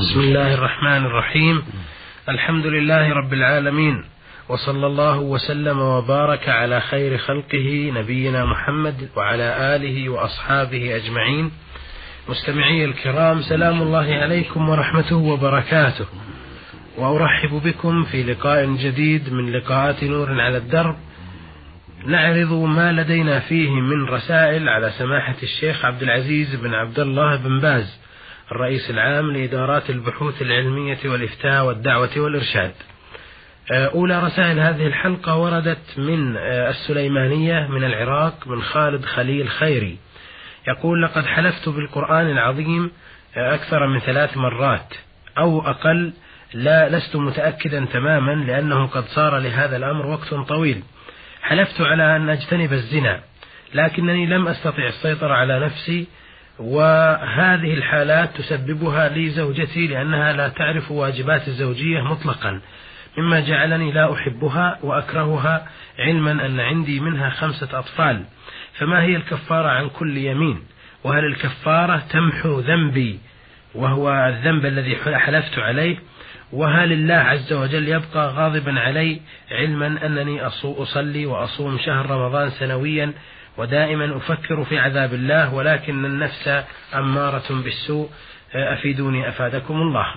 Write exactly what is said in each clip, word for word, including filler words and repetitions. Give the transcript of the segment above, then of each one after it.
بسم الله الرحمن الرحيم. الحمد لله رب العالمين، وصلى الله وسلم وبارك على خير خلقه نبينا محمد وعلى آله وأصحابه أجمعين. مستمعي الكرام، سلام الله عليكم ورحمته وبركاته، وأرحب بكم في لقاء جديد من لقاءات نور على الدرب، نعرض ما لدينا فيه من رسائل على سماحة الشيخ عبد العزيز بن عبد الله بن باز، الرئيس العام لإدارات البحوث العلمية والإفتاء والدعوة والإرشاد. أولى رسائل هذه الحلقة وردت من السليمانية من العراق، من خالد خليل خيري، يقول: لقد حلفت بالقرآن العظيم أكثر من ثلاث مرات أو أقل، لا لست متأكدا تماما لأنه قد صار لهذا الأمر وقت طويل. حلفت على أن أجتنب الزنا، لكنني لم أستطع السيطرة على نفسي، وهذه الحالات تسببها لي زوجتي لأنها لا تعرف واجبات الزوجية مطلقا، مما جعلني لا أحبها وأكرهها، علما أن عندي منها خمسة أطفال. فما هي الكفارة عن كل يمين؟ وهل الكفارة تمحو ذنبي وهو الذنب الذي حلفت عليه؟ وهل الله عز وجل يبقى غاضبا علي، علما أنني أصلي وأصوم شهر رمضان سنويا ودائما أفكر في عذاب الله، ولكن النفس أمارة بالسوء؟ أفيدوني أفادكم الله.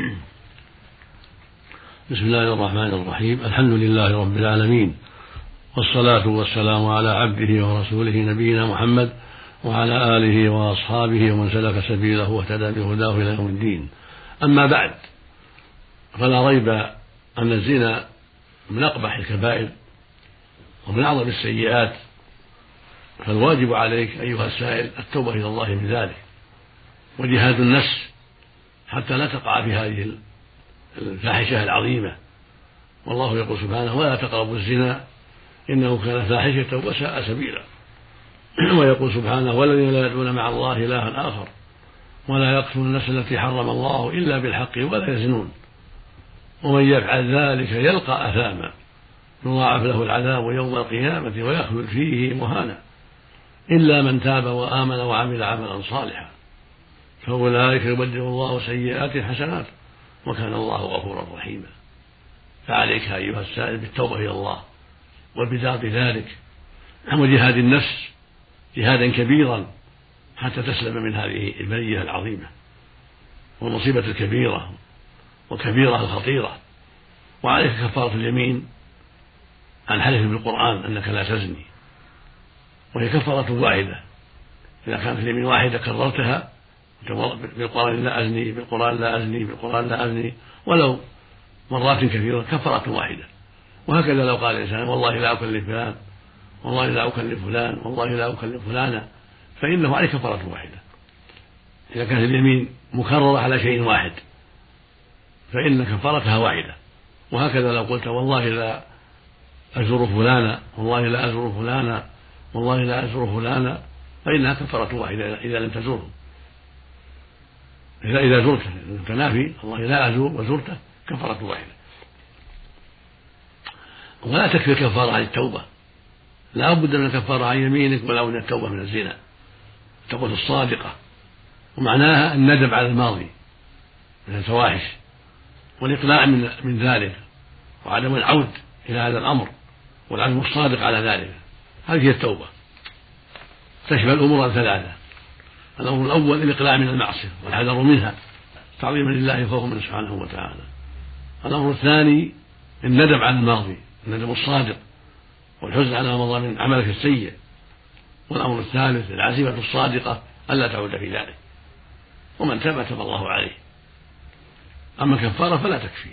بسم الله الرحمن الرحيم. الحمد لله رب العالمين، والصلاة والسلام على عبده ورسوله نبينا محمد وعلى آله وأصحابه ومن سلك سبيله واهتدى بهداه إلى يوم الدين. أما بعد، فلا ريب أن الزنا من أقبح الكبائر ومن أعظم السيئات، فالواجب عليك أيها السائل التوبة إلى الله من ذلك، وجهاد النفس حتى لا تقع في هذه الفاحشة العظيمة. والله يقول سبحانه: ولا تقربوا الزنا إنه كان فاحشة وساء سبيلا. ويقول سبحانه: والذين لا يدعون مع الله إلها آخر ولا يقتلون النفس التي حرم الله إلا بالحق ولا يزنون ومن يفعل ذلك يلقى أثاما يضاعف له العذاب يوم القيامة ويخلد فيه مهانا إلا من تاب وآمن وعمل عملا صالحا فأولئك يبدل الله سيئات حسنات وكان الله غفورا رحيما. فعليك أيها السائل بالتوبة إلى الله والبدار بذلك، وجهاد النفس جهادا كبيرا حتى تسلم من هذه البلية العظيمة والمصيبة الكبيرة وكبيرة الخطيرة. وعليك كفارة اليمين عن حلف بالقرآن أنك لا تزني، وهي كفارة واحدة. إذا كانت اليمين واحدة كررتها بالقرآن لا أزني، بالقرآن لا أزني، بالقرآن لا أزني، ولو مرات كثيرة، كفارة واحدة. وهكذا لو قال الإنسان: والله لا أكلف فلان، والله لا أكلف فلان، والله لا أكلف فلانا، فإنه عليه كفارة واحدة. إذا كانت اليمين مكررة على شيء واحد فإن كفارتها واحدة. وهكذا لو قلت: والله لا أزور فلانا، والله لا أزور فلانا، والله لا أزور فلانا، فإنها كفارة واحدة إذا لم تزوره. إذا إذا زرته تنافي: والله لا أزور وزرته، كفارة واحدة. ولا تكفي الكفارة عن التوبة، لا بد من الكفارة عن يمينك ولا بد من التوبة من الزنا، التوبة الصادقة، ومعناها الندم على الماضي من الفواحش والإقلاع من من ذلك، وعدم العود إلى هذا الأمر والعزم الصادق على ذلك. هذه هي التوبة، تشمل أمورا ثلاثة: الأمر الأول الإقلاع من المعصية والحذر منها تعظيما لله وخوفا منه سبحانه وتعالى. الأمر الثاني الندم على الماضي، الندم الصادق والحزن على ما مضى من عملك السيء. والأمر الثالث العزيمة الصادقة ألا تعود في ذلك، ومن تاب تاب الله عليه. أما الكفارة فلا تكفي.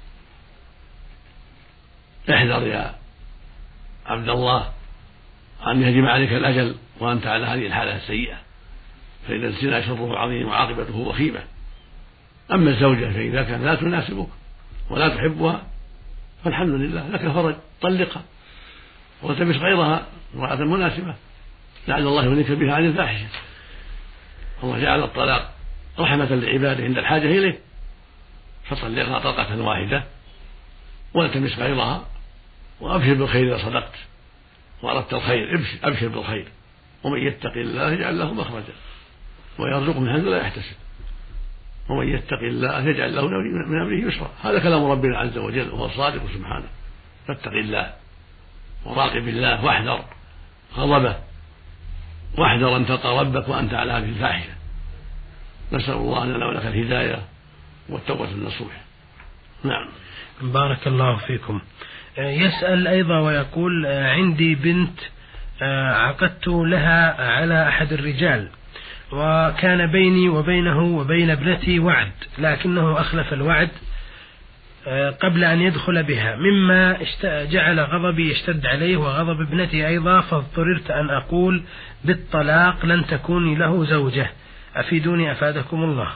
احذر يا عبد الله أن يهجم عليك الأجل وأنت على هذه الحالة السيئة، فإن الزنا شره عظيم وعاقبته وخيمة. أما الزوجة فإذا كانت لا تناسبك ولا تحبها فالحمد لله لك فرج، طلقها والتمس غيرها امرأة مناسبة لعل الله يغنيك بها عن الفاحشة. الله جعل الطلاق رحمة لعباده عند الحاجة إليه، فطلقها طلقة واحدة والتمس غيرها وأبشر بالخير إذا صدقت وأردت الخير، أبشر بالخير. ومن يتق الله يجعل له مخرجا ويرزقه من حيث لا يحتسب ومن يتق الله يجعل له من أمره يسرا. هذا كلام ربنا عز وجل وهو الصادق سبحانه. فاتق الله وراقب الله واحذر غضبه واحذر أن تلقى ربك وأنت على هذه الفاحشة. نسأل الله لنا ولك الهداية والتوبة النصوح. نعم. بارك الله فيكم. يسأل أيضا ويقول: عندي بنت عقدت لها على أحد الرجال، وكان بيني وبينه وبين ابنتي وعد، لكنه أخلف الوعد قبل أن يدخل بها، مما جعل غضبي يشتد عليه وغضب ابنتي أيضا، فاضطررت أن أقول بالطلاق لن تكوني له زوجة. أفيدوني أفادكم الله.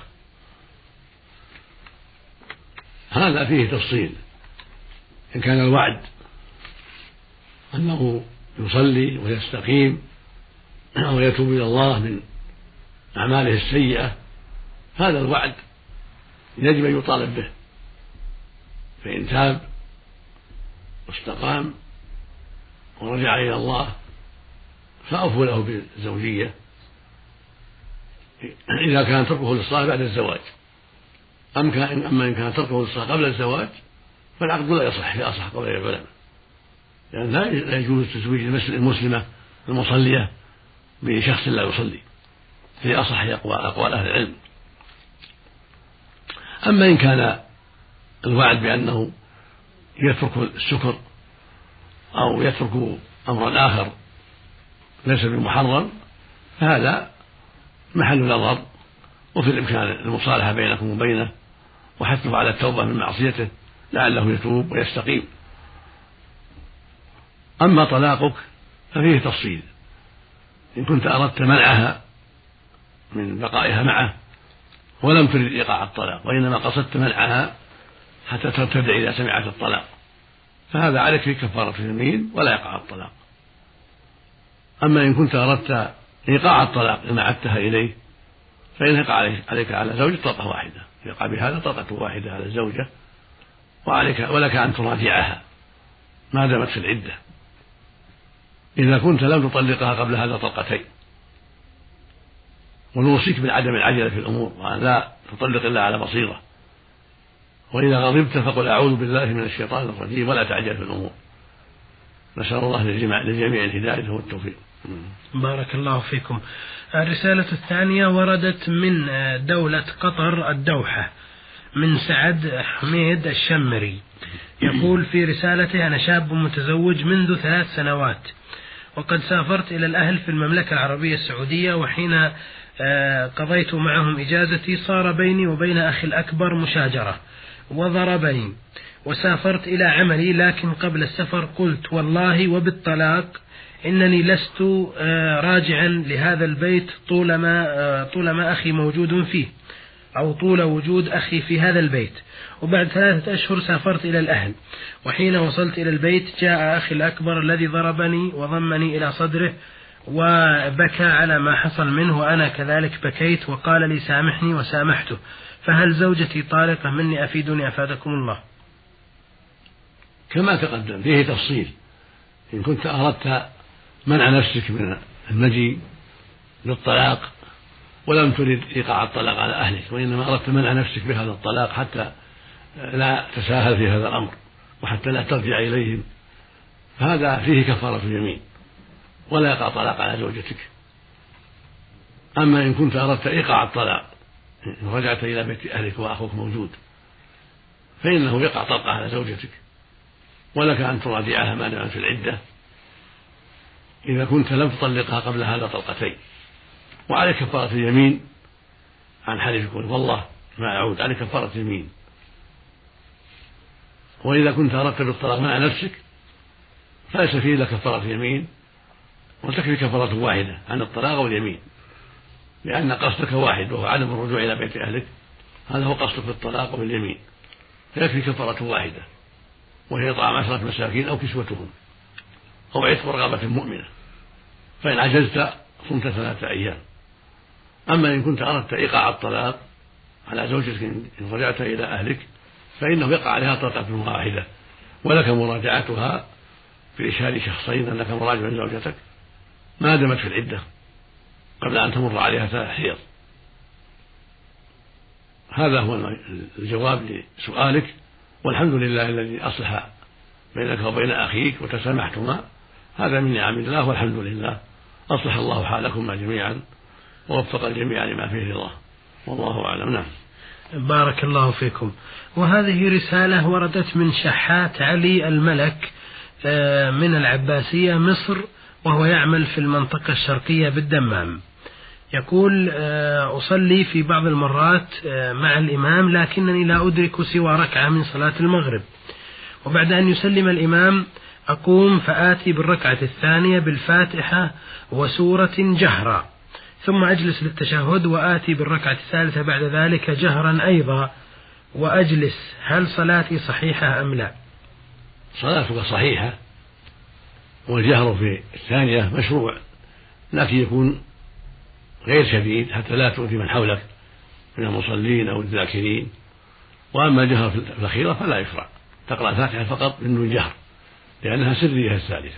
هذا فيه تفصيل. إن كان الوعد أنه يصلي ويستقيم ويتوب إلى الله من أعماله السيئة، هذا الوعد يجب أن يطالب به، فإن تاب واستقام ورجع إلى الله فأوفوا له بالزوجية إذا كان تركه للصلاة بعد الزواج. أما إن كان تركه للصلاة قبل الزواج فالعقد لا يصح في أصح قول العلماء، لأن لا يجوز تزويج المسلمة المصلية بشخص لا يصلي في أصح أقوال أهل العلم. أما إن كان الوعد بأنه يترك السكر أو يترك أمرا آخر ليس بمحرم فهذا محل نظر، وفي الإمكان المصالحة بينكم وبينه وحثه على التوبة من معصيته لعله يتوب ويستقيم. أما طلاقك ففيه تفصيل. إن كنت أردت منعها من بقائها معه ولم ترد إيقاع الطلاق وإنما قصدت منعها حتى ترتدع إذا سمعت الطلاق فهذا عليك في كفارة اليمين ولا يقع الطلاق. أما إن كنت أردت إيقاع الطلاق إن عدتها إليه فإن يقع عليك على زوجة طلقة واحدة، يقع بهذا طلقة واحدة على الزوجة، وعليك ولك أن تراجعها ما دامت في العدة إذا كنت لم تطلقها قبل هذا طلقتين. ونوصيك بعدم العجلة في الأمور وأن لا تطلق إلا على بصيرة، وإذا غضبت فقل أعوذ بالله من الشيطان الرجيم ولا تعجل في الأمور. نسأل الله للجميع الهداية والتوفيق. بارك الله فيكم. الرسالة الثانية وردت من دولة قطر الدوحة من سعد حميد الشمري، يقول في رسالته: أنا شاب متزوج منذ ثلاث سنوات، وقد سافرت إلى الأهل في المملكة العربية السعودية، وحين قضيت معهم إجازتي صار بيني وبين أخي الأكبر مشاجرة وضربني، وسافرت إلى عملي، لكن قبل السفر قلت والله وبالطلاق إنني لست راجعا لهذا البيت طولما طولما أخي موجود فيه أو طول وجود أخي في هذا البيت. وبعد ثلاثة أشهر سافرت إلى الأهل، وحين وصلت إلى البيت جاء أخي الأكبر الذي ضربني وضمني إلى صدره وبكى على ما حصل منه، وأنا كذلك بكيت وقال لي سامحني وسامحته، فهل زوجتي طالقة مني؟ أفيدوني أفادكم الله. كما تقدم فيه تفصيل. إن كنت أردت منع نفسك من المجيء بالطلاق ولم ترد إيقاع الطلاق على أهلك وإنما أردت منع نفسك بهذا الطلاق حتى لا تساهل في هذا الأمر وحتى لا ترجع إليهم فهذا فيه كفارة اليمين ولا يقع طلاق على زوجتك. أما إن كنت أردت إيقاع الطلاق إن رجعت إلى بيت أهلك وأخوك موجود فإنه يقع طلقة على زوجتك ولك أن تراجعها ما دامت في العدة إذا كنت لم تطلقها قبل هذا طلقتين، وعليك كفارة اليمين عن حلف يقول والله ما أعود، عليك كفارة اليمين. وإذا كنت أردت بالطلاق مع نفسك فليس فيه إلا كفارة اليمين وتكفي كفارة واحدة عن الطلاق واليمين، لأن قصدك واحد وهو عدم الرجوع إلى بيت أهلك، هذا هو قصدك في الطلاق واليمين، فيكفي كفارة واحدة وهي إطعام عشرة مساكين أو كسوتهم أو عتق رقبة مؤمنة، فإن عجزت صمت ثلاثة أيام. أما إن كنت أردت إيقاع الطلاق على زوجتك إن رجعت إلى أهلك فإنه يقع عليها طلقة واحدة ولك مراجعتها بإشهاد شخصين أنك مراجع زوجتك ما دامت في العدة قبل أن تمر عليها ثلاث حيض. هذا هو الجواب لسؤالك، والحمد لله الذي أصلح بينك وبين أخيك وتسامحتما، هذا من نعم الله والحمد لله. أصلح الله حالكما جميعا ووفق الجميع لما فيه رضاه، والله أعلم. نعم. بارك الله فيكم. وهذه رسالة وردت من شحات علي الملك من العباسية مصر، وهو يعمل في المنطقة الشرقية بالدمام. يقول: أصلي في بعض المرات مع الإمام لكنني لا أدرك سوى ركعة من صلاة المغرب، وبعد أن يسلم الإمام أقوم فآتي بالركعة الثانية بالفاتحة وسورة جهرا، ثم أجلس للتشهد وآتي بالركعة الثالثة بعد ذلك جهرا أيضا وأجلس، هل صلاتي صحيحة أم لا؟ صلاتك صحيحة، والجهر في الثانية مشروع، لكن يكون غير شديد حتى لا تؤذي من حولك من المصلين أو الذاكرين. وأما الجهر في الأخيرة فلا يشرع، تقرأ الفاتحة فقط بدون جهر لأنها سرية الثالثة،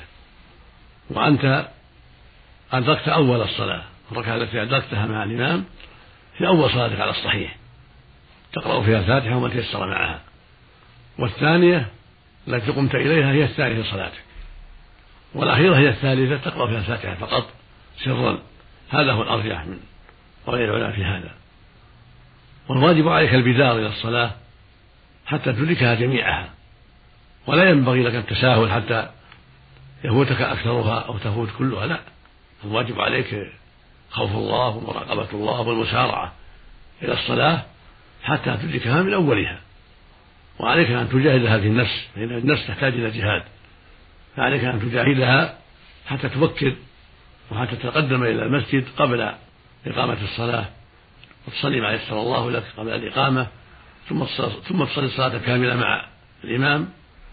وأنت أدركت أول الصلاة، الركعة التي أدركتها مع الإمام في أول صلاتك على الصحيح تقرأ فيها الفاتحة وما تيسر معها، والثانية التي قمت إليها هي الثانية في صلاتك، والأخيرة هي الثالثة تقرأ فيها الفاتحة فقط سرا. هذا هو الأرجح من غير العلماء في هذا. والواجب عليك البدار إلى الصلاة حتى تدركها جميعها، ولا ينبغي لك التساهل حتى يفوتك أكثرها أو تفوت كلها، لا، الواجب عليك خوف الله ومراقبة الله والمسارعة إلى الصلاة حتى تدركها من أولها. وعليك أن تجاهد هذه النفس، لأن النفس تحتاج إلى جهاد، فعليك أن تجاهدها حتى تفكر وحتى تتقدم إلى المسجد قبل إقامة الصلاة وتصلي ما يسر الله لك قبل الإقامة، ثم ثم تصلي الصلاة كاملة مع الإمام.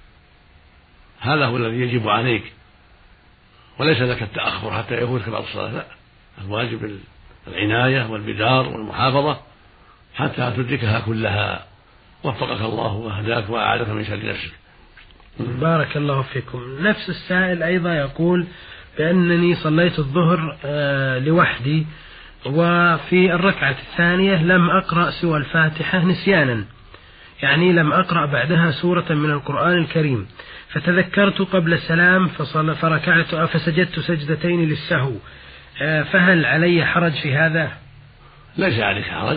هذا هو الذي يجب عليك، وليس لك التأخر حتى يفوتك بعض الصلاة، لا، الواجب العناية والبدار والمحافظة حتى تدركها كلها. وفقك الله وهداك وأعاذك من شر نفسك. بارك الله فيكم. نفس السائل أيضا يقول بأنني صليت الظهر لوحدي، وفي الركعة الثانية لم أقرأ سوى الفاتحة نسيانا، يعني لم أقرأ بعدها سورة من القرآن الكريم، فتذكرت قبل السلام فصل فركعت فسجدت سجدتين للسهو، فهل علي حرج في هذا؟ ليس عليك حرج،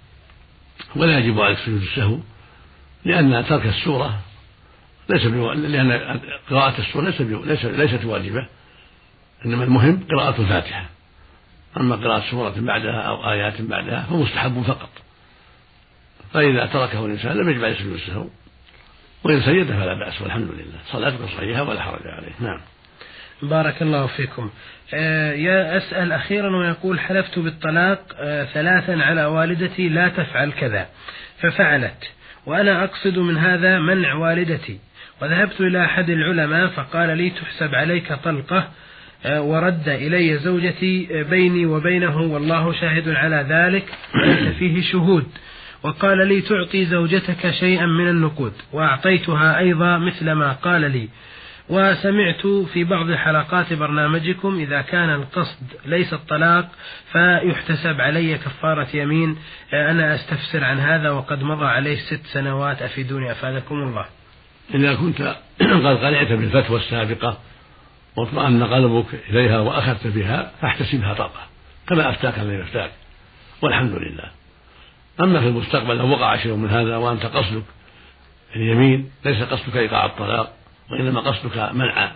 ولا يجب عليك سجود السهو، لأن ترك السورة ليس بو... لأن قراءة السورة ليس بو... ليس... ليست واجبة، إنما المهم قراءة الفاتحة. أما قراءة سورة بعدها أو آيات بعدها فمستحب فقط، فإذا تركه الإنسان لم يجب عليه سجود السهو، وإن سجد فلا بأس والحمد لله، صلاتك صحيحة ولا حرج عليه. نعم. بارك الله فيكم. آه يا أسأل أخيرا ويقول: حلفت بالطلاق آه ثلاثا على والدتي لا تفعل كذا، ففعلت، وأنا أقصد من هذا منع والدتي، وذهبت إلى أحد العلماء فقال لي: تحسب عليك طلقة، آه ورد إلي زوجتي بيني وبينه والله شاهد على ذلك وليس فيه شهود، وقال لي: تعطي زوجتك شيئا من النقود، وأعطيتها أيضا مثل ما قال لي. وسمعت في بعض حلقات برنامجكم إذا كان القصد ليس الطلاق فيحتسب علي كفارة يمين، أنا أستفسر عن هذا وقد مضى عليه ست سنوات، أفيدوني أفادكم الله. إذا كنت قد قنعت بالفتوى السابقة واطمأن قلبك إليها وأخذت بها فاحتسبها طلقة كما أفتاك الذي أفتاك، والحمد لله. أما في المستقبل لو وقع شيء من هذا وأنت قصدك اليمين، ليس قصدك إيقاع الطلاق، وإنما قصدك منع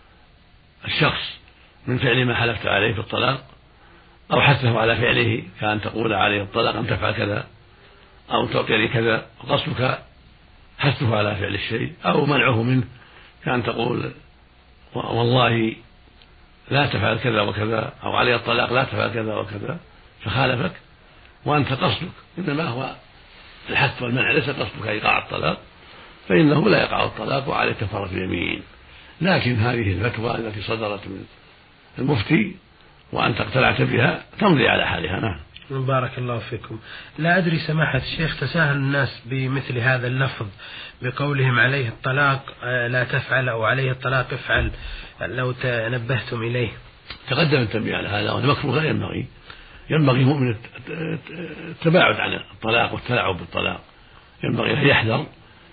الشخص من فعل ما حلفت عليه في الطلاق، أو حثه على فعله كأن تقول عليه الطلاق أن تفعل كذا أو تعطي كذا، وقصدك حثه على فعل الشيء أو منعه منه كأن تقول والله لا تفعل كذا وكذا، أو عليه الطلاق لا تفعل كذا وكذا، فخالفك وأنت قصدك إنما هو الحث والمنع، ليس قصدك إيقاع الطلاق، فإنه لا يقع الطلاق وعليه كفارة اليمين. لكن هذه الفتوى التي صدرت من المفتي وأنت اقتنعت بها تمضي على حالها. نعم. بارك الله فيكم. لا أدري سماحة الشيخ، تساهل الناس بمثل هذا اللفظ بقولهم عليه الطلاق لا تفعل أو عليه الطلاق افعل، لو تنبهتم إليه. تقدم التنبيه على هذا، وهذا مكروه لا ينبغي، ينبغي المؤمن التباعد عن الطلاق والتلاعب بالطلاق، ينبغي أن يحذر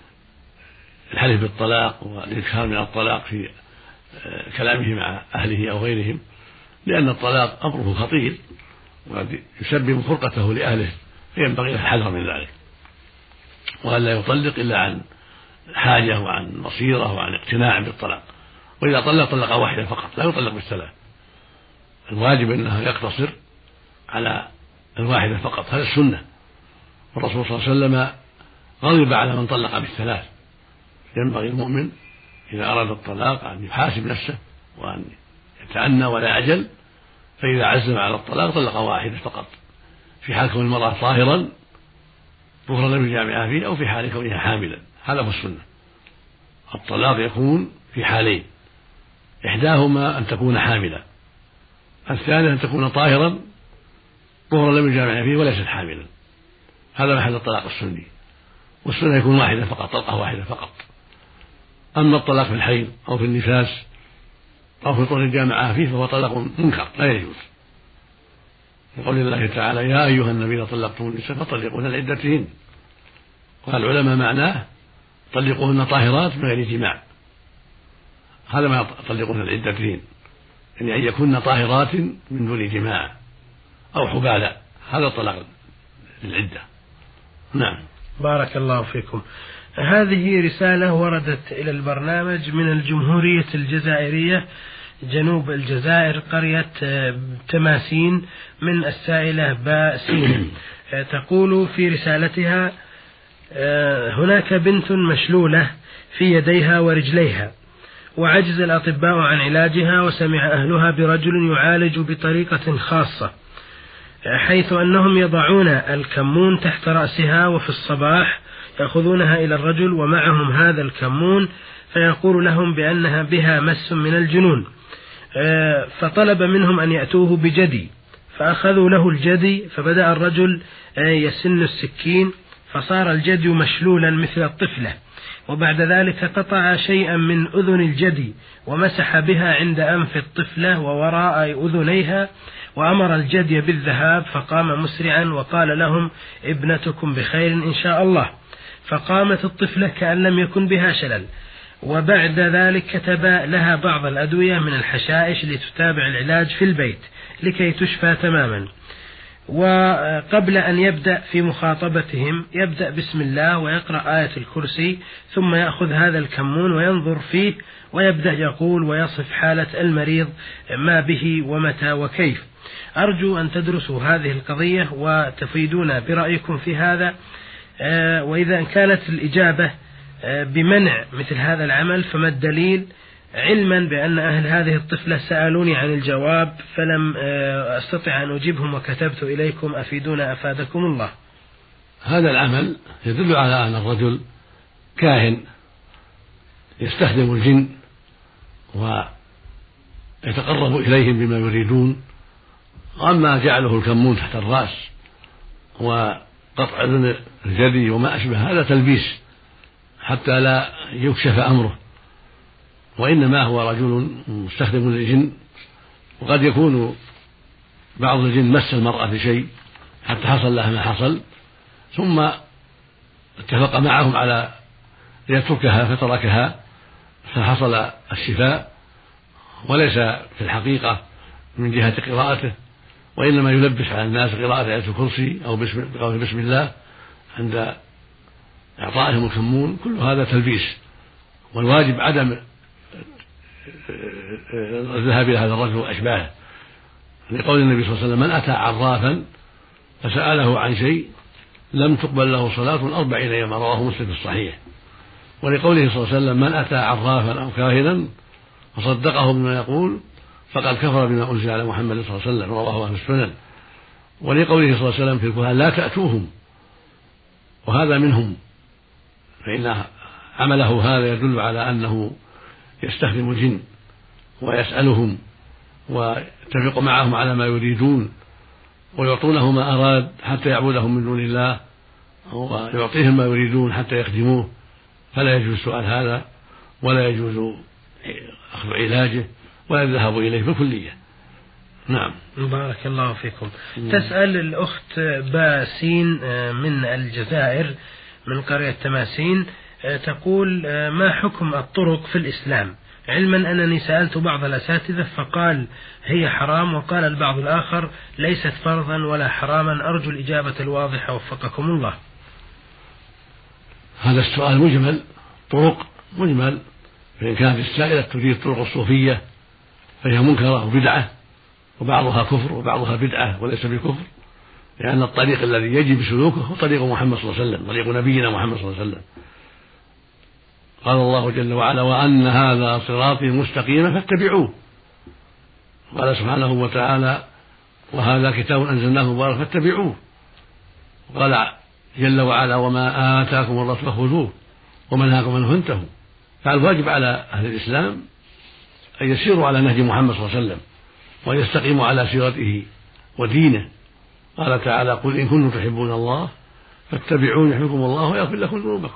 الحلف بالطلاق والإكثار من الطلاق في كلامه مع أهله أو غيرهم، لأن الطلاق أمره خطير وقد يسبب فرقته لأهله، فينبغي الحذر من ذلك، وأن لا يطلق إلا عن حاجة وعن بصيرة وعن اقتناع بالطلاق. وإذا طلق طلق واحدة فقط، لا يطلق بالثلاث، الواجب أنه يقتصر على الواحدة فقط، هذا السنة. والرسول صلى الله عليه وسلم غضب على من طلق بالثلاث. ينبغي المؤمن إذا أراد الطلاق أن يحاسب نفسه وأن يتأنى ولا يعجل، فإذا عزم على الطلاق طلق واحدة فقط، في حال كون المرأة طاهرا طهرا لم يجامعها فيه، أو في حال كونها حاملا، هذا هو السنة. الطلاق يكون في حالين، إحداهما أن تكون حاملا، الثانية أن تكون طاهرا طهرا لم يجامعها فيه وليست حاملا، هذا محل الطلاق السني. والسنة يكون واحدة فقط، طلقة واحدة فقط. أما الطلاق في الحيض أو في النفاس أو في طهر الجامعة فيه فهو طلاق منكر لا يجوز، لقول الله تعالى: يا أيها النبي إذا طلقتم النساء فطلقوهن لعدتهن. قال العلماء معناه طلقوهن طاهرات من غير جماع، هذا ما طلقوهن لعدتهن، يعني أن يكون طاهرات من دون جماع أو حبالة، هذا الطلاق للعدة. نعم. بارك الله فيكم. هذه رسالة وردت إلى البرنامج من الجمهورية الجزائرية جنوب الجزائر، قرية تماسين، من السائلة باسين. تقول في رسالتها: هناك بنت مشلولة في يديها ورجليها، وعجز الأطباء عن علاجها، وسمع أهلها برجل يعالج بطريقة خاصة، حيث أنهم يضعون الكمون تحت رأسها، وفي الصباح يأخذونها إلى الرجل ومعهم هذا الكمون، فيقول لهم بأنها بها مس من الجنون، فطلب منهم أن يأتوه بجدي، فأخذوا له الجدي، فبدأ الرجل يسن السكين، فصار الجدي مشلولا مثل الطفلة، وبعد ذلك قطع شيئا من أذن الجدي ومسح بها عند أنف الطفلة ووراء أذنيها، وأمر الجدي بالذهاب، فقام مسرعا وقال لهم: ابنتكم بخير إن شاء الله. فقامت الطفلة كأن لم يكن بها شلل، وبعد ذلك كتب لها بعض الأدوية من الحشائش لتتابع العلاج في البيت لكي تشفى تماما. وقبل أن يبدأ في مخاطبتهم يبدأ بسم الله ويقرأ آية الكرسي، ثم يأخذ هذا الكمون وينظر فيه ويبدأ يقول ويصف حالة المريض ما به ومتى وكيف. أرجو أن تدرسوا هذه القضية وتفيدونا برأيكم في هذا، وإذا كانت الإجابة بمنع مثل هذا العمل فما الدليل، علما بأن أهل هذه الطفلة سألوني عن الجواب فلم أستطع أن أجيبهم وكتبت إليكم، أفيدونا أفادكم الله. هذا العمل يدل على أن الرجل كاهن يستخدم الجن ويتقرب إليهم بما يريدون. وأما جعله الكمون تحت الرأس وقطع أذن الجدي وما أشبه هذا تلبيس حتى لا يكشف أمره، وإنما هو رجل مستخدم للجن، وقد يكون بعض الجن مس المرأة بشيء حتى حصل لها ما حصل، ثم اتفق معهم على يتركها فتركها فحصل الشفاء، وليس في الحقيقة من جهة قراءته، وإنما يلبس على الناس قراءة آية الكرسي أو بسم, بسم الله عند إعطائهم الكمون، كل هذا تلبيس. والواجب عدم الذهاب إلى هذا الرجل وأشباهه، لقول النبي صلى الله عليه وسلم: من أتى عرافا فسأله عن شيء لم تقبل له صلاة أربعين يوما، رواه مسلم في الصحيح. ولقوله صلى الله عليه وسلم: من أتى عرافا أو كاهنا فصدقه بما يقول فقد كفر بما أنزل على محمد صلى الله عليه وسلم، رواه أهل السنن. ولقوله صلى الله عليه وسلم في القرآن: لا تأتوهم، وهذا منهم، فإن عمله هذا يدل على أنه يستخدم الجن ويسألهم ويتفق معهم على ما يريدون ويعطونه ما أراد حتى يعبدهم من دون الله، ويعطيهم ما يريدون حتى يخدموه، فلا يجوز سؤال هذا، ولا يجوز أخذ علاجه، ولا الذهاب إليه بالكلية. نعم. بارك الله فيكم. مم. تسأل الأخت باسين من الجزائر من قرية تماسين، تقول: ما حكم الطرق في الإسلام؟ علما أنني سألت بعض الأساتذة فقال هي حرام، وقال البعض الآخر ليست فرضا ولا حراما. أرجو الإجابة الواضحة وفقكم الله. هذا السؤال مجمل، طرق مجمل، فإن كانت السائلة تريد طرق الصوفية فهي منكرة وبدعة، وبعضها كفر وبعضها بدعة وليس بكفر، لأن الطريق الذي يجب سلوكه هو طريق محمد صلى الله عليه وسلم، طريق نبينا محمد صلى الله عليه وسلم. قال الله جل وعلا: وأن هذا صراطي مستقيما فاتبعوه. قال سبحانه وتعالى: وهذا كتاب أنزلناه مبارك فاتبعوه. قال جل وعلا: وما آتاكم الرسول فخذوه وما نهاكم عنه فانتهوا. فالواجب على أهل الإسلام أن يسيروا على نهج محمد صلى الله عليه وسلم وأن يستقيموا على سيرته ودينه. قال تعالى: قل إن كنتم تحبون الله فاتبعوني يحببكم الله ويغفر لكم ذنوبكم.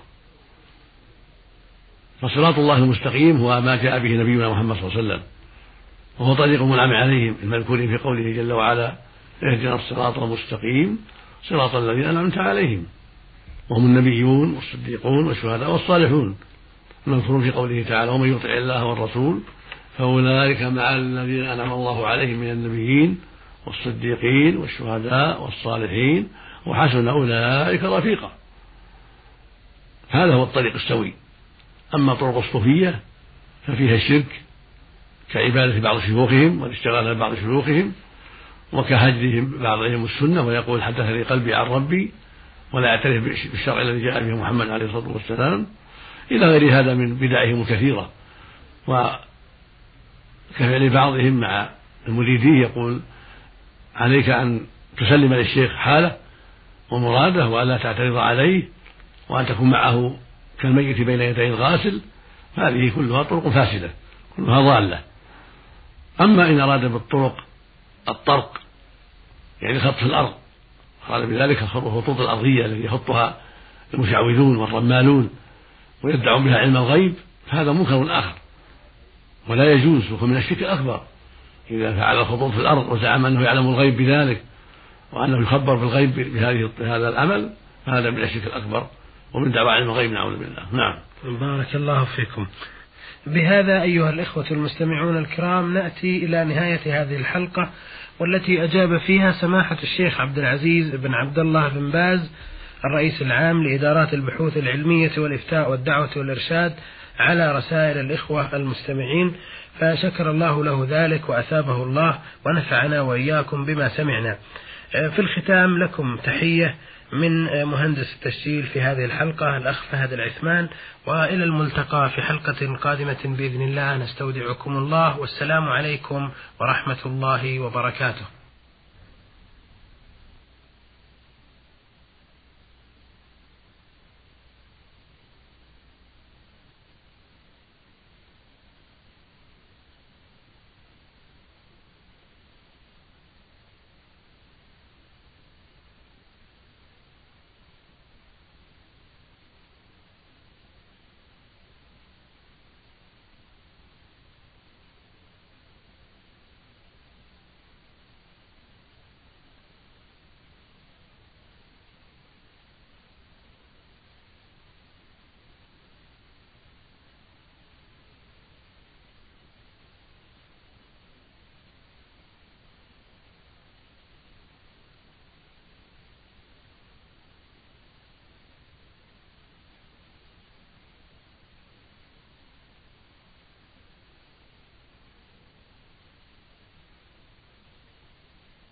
فصراط الله المستقيم هو ما جاء به نبينا محمد صلى الله عليه وسلم، وهو طريق المنعم عليهم المذكورين في قوله جل وعلا: اهدنا الصراط المستقيم صراط الذين أنعمت عليهم، وهم النبيون والصديقون والشهداء والصالحون، المذكورون في قوله تعالى: ومن يطع الله والرسول فأولئك مع الذين أنعم الله عليهم من النبيين والصديقين والشهداء والصالحين وحسن أولئك رفيقا. هذا هو الطريق السوي. أما طرق الصوفية ففيها الشرك كعبادة بعض شيوخهم والاشتغال ببعض شيوخهم، وكهجرهم بعضهم السنة ويقول حدثني قلبي عن ربي، ولا يعترف بالشرع الذي جاء به محمد عليه الصلاة والسلام، إلى غير هذا من بدعهم الكثيرة. وكفعل بعضهم مع المريدين يقول: عليك أن تسلم للشيخ حاله ومراده وألا تعترض عليه وأن تكون معه كالميت بين يدي الغاسل. هذه كلها طرق فاسدة، كلها ضالة. أما إن أراد بالطرق الطرق يعني خط في الأرض، قال بذلك الخطوط الأرضية التي يخطها المشعوذون والرمالون ويدعون بها علم الغيب، فهذا منكر آخر ولا يجوز، وهو من الشرك الأكبر. إذا فعل الخطوط في الأرض وزعم أنه يعلم الغيب بذلك وأنه يخبر بالغيب بهذا العمل، فهذا من الشرك الأكبر ومن دعوى علم الغيب، نعوذ بالله. نعم. بارك الله فيكم. بهذا أيها الإخوة المستمعون الكرام نأتي إلى نهاية هذه الحلقة، والتي أجاب فيها سماحة الشيخ عبد العزيز بن عبد الله بن باز الرئيس العام لإدارات البحوث العلمية والإفتاء والدعوة والإرشاد على رسائل الإخوة المستمعين، فشكر الله له ذلك وأثابه الله ونفعنا وإياكم بما سمعنا. في الختام لكم تحية من مهندس التسجيل في هذه الحلقة الأخ فهد العثمان، وإلى الملتقى في حلقة قادمة بإذن الله. نستودعكم الله، والسلام عليكم ورحمة الله وبركاته.